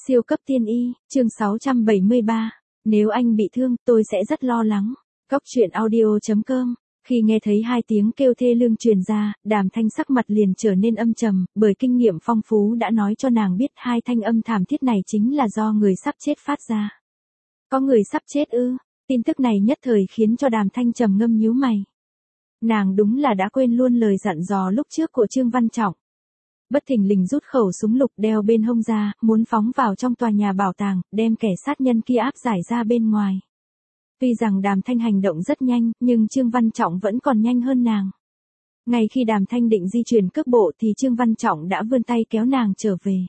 Siêu cấp tiên y, chương 673. Nếu anh bị thương, tôi sẽ rất lo lắng. Góc truyện audio.com. Khi nghe thấy hai tiếng kêu thê lương truyền ra, Đàm Thanh sắc mặt liền trở nên âm trầm, bởi kinh nghiệm phong phú đã nói cho nàng biết hai thanh âm thảm thiết này chính là do người sắp chết phát ra. Có người sắp chết ư? Tin tức này nhất thời khiến cho Đàm Thanh trầm ngâm nhíu mày. Nàng đúng là đã quên luôn lời dặn dò lúc trước của Trương Văn Trọng. Bất thình lình rút khẩu súng lục đeo bên hông ra, muốn phóng vào trong tòa nhà bảo tàng, đem kẻ sát nhân kia áp giải ra bên ngoài. Tuy rằng Đàm Thanh hành động rất nhanh, nhưng Trương Văn Trọng vẫn còn nhanh hơn nàng. Ngay khi Đàm Thanh định di chuyển cước bộ thì Trương Văn Trọng đã vươn tay kéo nàng trở về.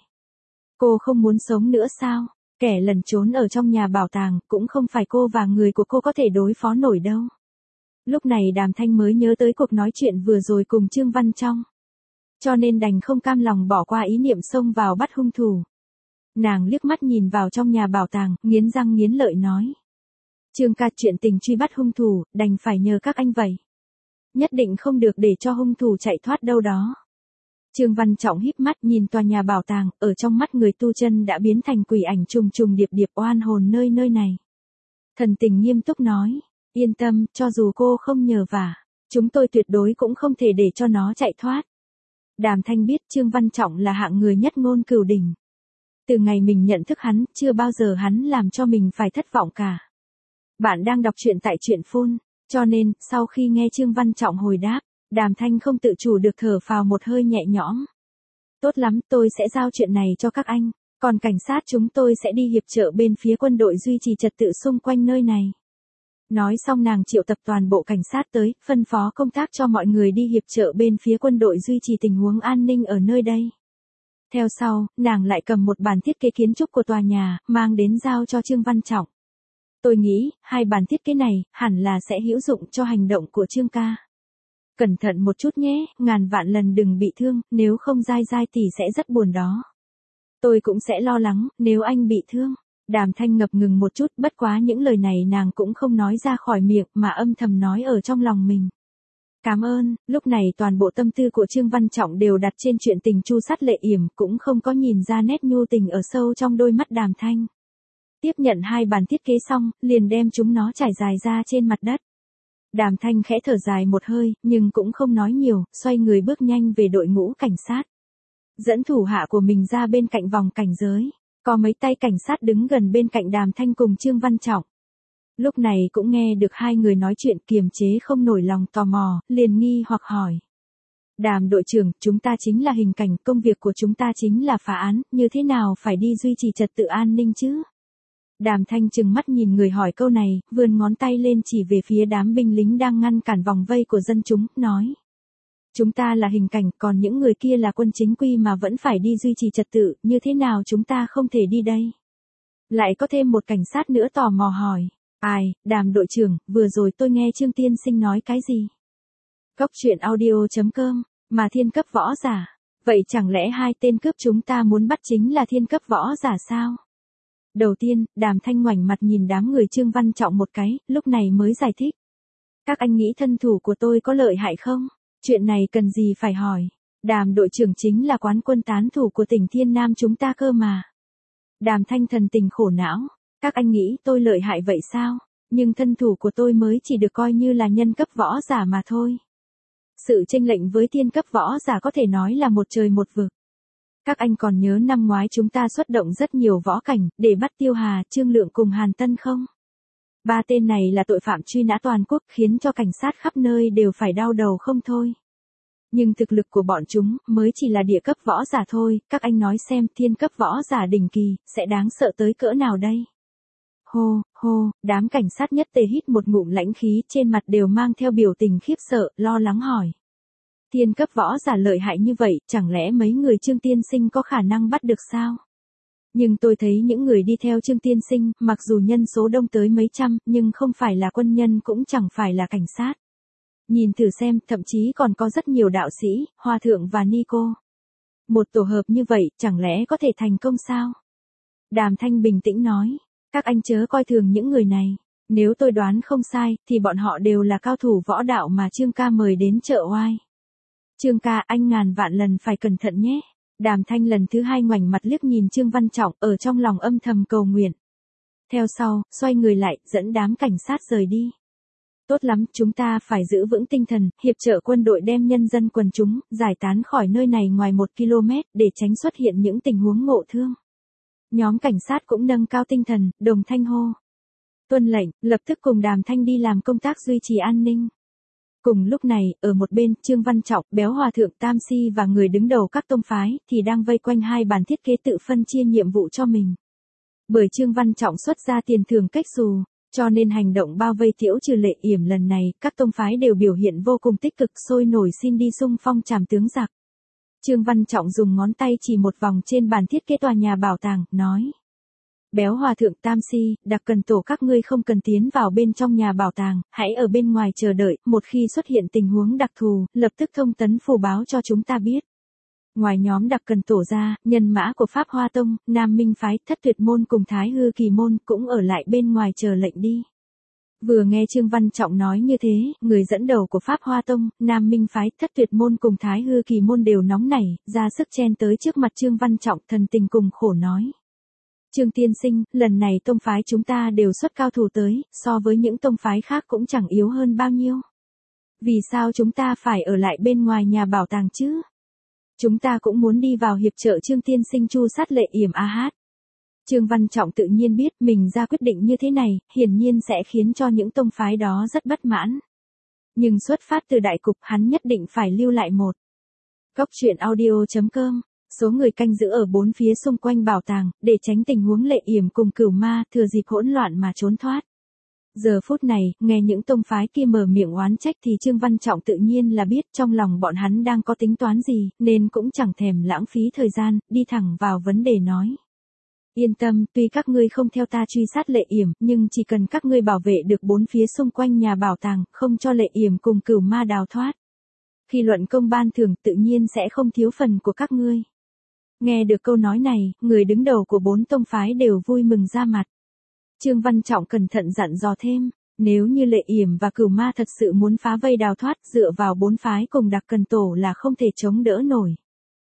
Cô không muốn sống nữa sao? Kẻ lẩn trốn ở trong nhà bảo tàng, cũng không phải cô và người của cô có thể đối phó nổi đâu. Lúc này Đàm Thanh mới nhớ tới cuộc nói chuyện vừa rồi cùng Trương Văn Trọng. Cho nên đành không cam lòng bỏ qua ý niệm xông vào bắt hung thủ. Nàng liếc mắt nhìn vào trong nhà bảo tàng, nghiến răng nghiến lợi nói. Trương ca, chuyện tình truy bắt hung thủ, đành phải nhờ các anh vậy. Nhất định không được để cho hung thủ chạy thoát đâu đó. Trương Văn Trọng híp mắt nhìn tòa nhà bảo tàng, ở trong mắt người tu chân đã biến thành quỷ ảnh trùng trùng điệp điệp oan hồn nơi này. Thần tình nghiêm túc nói, yên tâm, cho dù cô không nhờ vả, chúng tôi tuyệt đối cũng không thể để cho nó chạy thoát. Đàm Thanh biết Trương Văn Trọng là hạng người nhất ngôn cửu đỉnh. Từ ngày mình nhận thức hắn, chưa bao giờ hắn làm cho mình phải thất vọng cả. Bạn đang đọc truyện tại truyện phun, cho nên, sau khi nghe Trương Văn Trọng hồi đáp, Đàm Thanh không tự chủ được thở phào một hơi nhẹ nhõm. Tốt lắm, tôi sẽ giao chuyện này cho các anh, còn cảnh sát chúng tôi sẽ đi hiệp trợ bên phía quân đội duy trì trật tự xung quanh nơi này. Nói xong nàng triệu tập toàn bộ cảnh sát tới, phân phó công tác cho mọi người đi hiệp trợ bên phía quân đội duy trì tình huống an ninh ở nơi đây. Theo sau, nàng lại cầm một bản thiết kế kiến trúc của tòa nhà, mang đến giao cho Trương Văn Trọng. Tôi nghĩ, hai bản thiết kế này, hẳn là sẽ hữu dụng cho hành động của Trương ca. Cẩn thận một chút nhé, ngàn vạn lần đừng bị thương, nếu không dai dai tỷ sẽ rất buồn đó. Tôi cũng sẽ lo lắng, nếu anh bị thương. Đàm Thanh ngập ngừng một chút, bất quá những lời này nàng cũng không nói ra khỏi miệng mà âm thầm nói ở trong lòng mình. Cảm ơn, lúc này toàn bộ tâm tư của Trương Văn Trọng đều đặt trên chuyện tình Chu Sát Lệ Yểm, cũng không có nhìn ra nét nhu tình ở sâu trong đôi mắt Đàm Thanh. Tiếp nhận hai bản thiết kế xong, liền đem chúng nó trải dài ra trên mặt đất. Đàm Thanh khẽ thở dài một hơi, nhưng cũng không nói nhiều, xoay người bước nhanh về đội ngũ cảnh sát. Dẫn thủ hạ của mình ra bên cạnh vòng cảnh giới. Có mấy tay cảnh sát đứng gần bên cạnh Đàm Thanh cùng Trương Văn Trọng. Lúc này cũng nghe được hai người nói chuyện, kiềm chế không nổi lòng tò mò, liền nghi hoặc hỏi. Đàm đội trưởng, chúng ta chính là hình cảnh, công việc của chúng ta chính là phá án, như thế nào phải đi duy trì trật tự an ninh chứ? Đàm Thanh trừng mắt nhìn người hỏi câu này, vươn ngón tay lên chỉ về phía đám binh lính đang ngăn cản vòng vây của dân chúng, nói. Chúng ta là hình cảnh, còn những người kia là quân chính quy mà vẫn phải đi duy trì trật tự, như thế nào chúng ta không thể đi đây? Lại có thêm một cảnh sát nữa tò mò hỏi. Ai, Đàm đội trưởng, vừa rồi tôi nghe Trương tiên sinh nói cái gì? Góc truyện audio.com, mà thiên cấp võ giả. Vậy chẳng lẽ hai tên cướp chúng ta muốn bắt chính là thiên cấp võ giả sao? Đầu tiên, Đàm Thanh ngoảnh mặt nhìn đám người Trương Văn Trọng một cái, lúc này mới giải thích. Các anh nghĩ thân thủ của tôi có lợi hại không? Chuyện này cần gì phải hỏi. Đàm đội trưởng chính là quán quân tán thủ của tỉnh Thiên Nam chúng ta cơ mà. Đàm Thanh thần tình khổ não. Các anh nghĩ tôi lợi hại vậy sao? Nhưng thân thủ của tôi mới chỉ được coi như là nhân cấp võ giả mà thôi. Sự chênh lệch với tiên cấp võ giả có thể nói là một trời một vực. Các anh còn nhớ năm ngoái chúng ta xuất động rất nhiều võ cảnh để bắt Tiêu Hà, Trương Lượng cùng Hàn Tân không? Ba tên này là tội phạm truy nã toàn quốc, khiến cho cảnh sát khắp nơi đều phải đau đầu không thôi. Nhưng thực lực của bọn chúng mới chỉ là địa cấp võ giả thôi, các anh nói xem thiên cấp võ giả đỉnh kỳ sẽ đáng sợ tới cỡ nào đây? Hô, hô, đám cảnh sát nhất tề hít một ngụm lãnh khí, trên mặt đều mang theo biểu tình khiếp sợ, lo lắng hỏi. Thiên cấp võ giả lợi hại như vậy, chẳng lẽ mấy người Trương tiên sinh có khả năng bắt được sao? Nhưng tôi thấy những người đi theo Trương tiên sinh, mặc dù nhân số đông tới mấy trăm, nhưng không phải là quân nhân cũng chẳng phải là cảnh sát. Nhìn thử xem, thậm chí còn có rất nhiều đạo sĩ, hòa thượng và ni cô. Một tổ hợp như vậy, chẳng lẽ có thể thành công sao? Đàm Thanh bình tĩnh nói, các anh chớ coi thường những người này. Nếu tôi đoán không sai, thì bọn họ đều là cao thủ võ đạo mà Trương ca mời đến chợ oai. Trương ca, anh ngàn vạn lần phải cẩn thận nhé. Đàm Thanh lần thứ hai ngoảnh mặt liếc nhìn Trương Văn Trọng, ở trong lòng âm thầm cầu nguyện. Theo sau, xoay người lại, dẫn đám cảnh sát rời đi. Tốt lắm, chúng ta phải giữ vững tinh thần, hiệp trợ quân đội đem nhân dân quần chúng, giải tán khỏi nơi này ngoài 1 km, để tránh xuất hiện những tình huống ngộ thương. Nhóm cảnh sát cũng nâng cao tinh thần, đồng thanh hô. Tuân lệnh, lập tức cùng Đàm Thanh đi làm công tác duy trì an ninh. Cùng lúc này, ở một bên, Trương Văn Trọng, Béo Hòa Thượng Tam Si và người đứng đầu các tông phái, thì đang vây quanh hai bàn thiết kế tự phân chia nhiệm vụ cho mình. Bởi Trương Văn Trọng xuất ra tiền thưởng cách xù, cho nên hành động bao vây Tiễu Trừ Lệ Yểm lần này, các tông phái đều biểu hiện vô cùng tích cực, sôi nổi xin đi xung phong trảm tướng giặc. Trương Văn Trọng dùng ngón tay chỉ một vòng trên bàn thiết kế tòa nhà bảo tàng, nói. Béo Hòa Thượng Tam Si, Đặc Cần Tổ các ngươi không cần tiến vào bên trong nhà bảo tàng, hãy ở bên ngoài chờ đợi, một khi xuất hiện tình huống đặc thù, lập tức thông tấn phù báo cho chúng ta biết. Ngoài nhóm Đặc Cần Tổ ra, nhân mã của Pháp Hoa Tông, Nam Minh Phái, Thất Tuyệt Môn cùng Thái Hư Kỳ Môn cũng ở lại bên ngoài chờ lệnh đi. Vừa nghe Trương Văn Trọng nói như thế, người dẫn đầu của Pháp Hoa Tông, Nam Minh Phái, Thất Tuyệt Môn cùng Thái Hư Kỳ Môn đều nóng nảy, ra sức chen tới trước mặt Trương Văn Trọng, thần tình cùng khổ nói. Trương tiên sinh, lần này tông phái chúng ta đều xuất cao thủ tới, so với những tông phái khác cũng chẳng yếu hơn bao nhiêu. Vì sao chúng ta phải ở lại bên ngoài nhà bảo tàng chứ? Chúng ta cũng muốn đi vào hiệp trợ Trương tiên sinh chu sát Lệ Yểm a hát. Trương Văn Trọng tự nhiên biết mình ra quyết định như thế này, hiển nhiên sẽ khiến cho những tông phái đó rất bất mãn. Nhưng xuất phát từ đại cục hắn nhất định phải lưu lại một. Góc truyện audio.com. Số người canh giữ ở bốn phía xung quanh bảo tàng, để tránh tình huống Lệ Yểm cùng Cửu Ma thừa dịp hỗn loạn mà trốn thoát. Giờ phút này, nghe những tông phái kia mở miệng oán trách thì Trương Văn Trọng tự nhiên là biết trong lòng bọn hắn đang có tính toán gì, nên cũng chẳng thèm lãng phí thời gian, đi thẳng vào vấn đề nói. Yên tâm, tuy các ngươi không theo ta truy sát Lệ Yểm, nhưng chỉ cần các ngươi bảo vệ được bốn phía xung quanh nhà bảo tàng, không cho Lệ Yểm cùng Cửu Ma đào thoát. Khi luận công ban thưởng tự nhiên sẽ không thiếu phần của các ngươi. Nghe được câu nói này, người đứng đầu của bốn tông phái đều vui mừng ra mặt. Trương Văn Trọng cẩn thận dặn dò thêm, nếu như Lệ Yểm và Cửu Ma thật sự muốn phá vây đào thoát, dựa vào bốn phái cùng Đặc Cần Tổ là không thể chống đỡ nổi.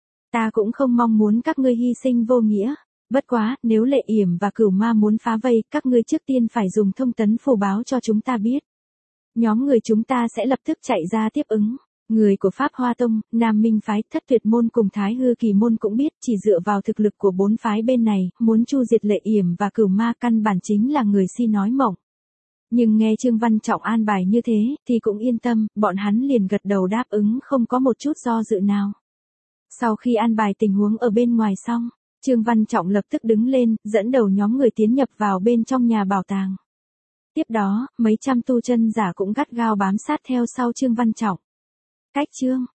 Ta cũng không mong muốn các ngươi hy sinh vô nghĩa. Bất quá, nếu Lệ Yểm và Cửu Ma muốn phá vây, các ngươi trước tiên phải dùng thông tấn phù báo cho chúng ta biết. Nhóm người chúng ta sẽ lập tức chạy ra tiếp ứng. Người của Pháp Hoa Tông, Nam Minh Phái, Thất Tuyệt Môn cùng Thái Hư Kỳ Môn cũng biết chỉ dựa vào thực lực của bốn phái bên này, muốn chu diệt Lệ Yểm và Cửu Ma căn bản chính là người si nói mộng. Nhưng nghe Trương Văn Trọng an bài như thế, thì cũng yên tâm, bọn hắn liền gật đầu đáp ứng không có một chút do dự nào. Sau khi an bài tình huống ở bên ngoài xong, Trương Văn Trọng lập tức đứng lên, dẫn đầu nhóm người tiến nhập vào bên trong nhà bảo tàng. Tiếp đó, mấy trăm tu chân giả cũng gắt gao bám sát theo sau Trương Văn Trọng. Cách chương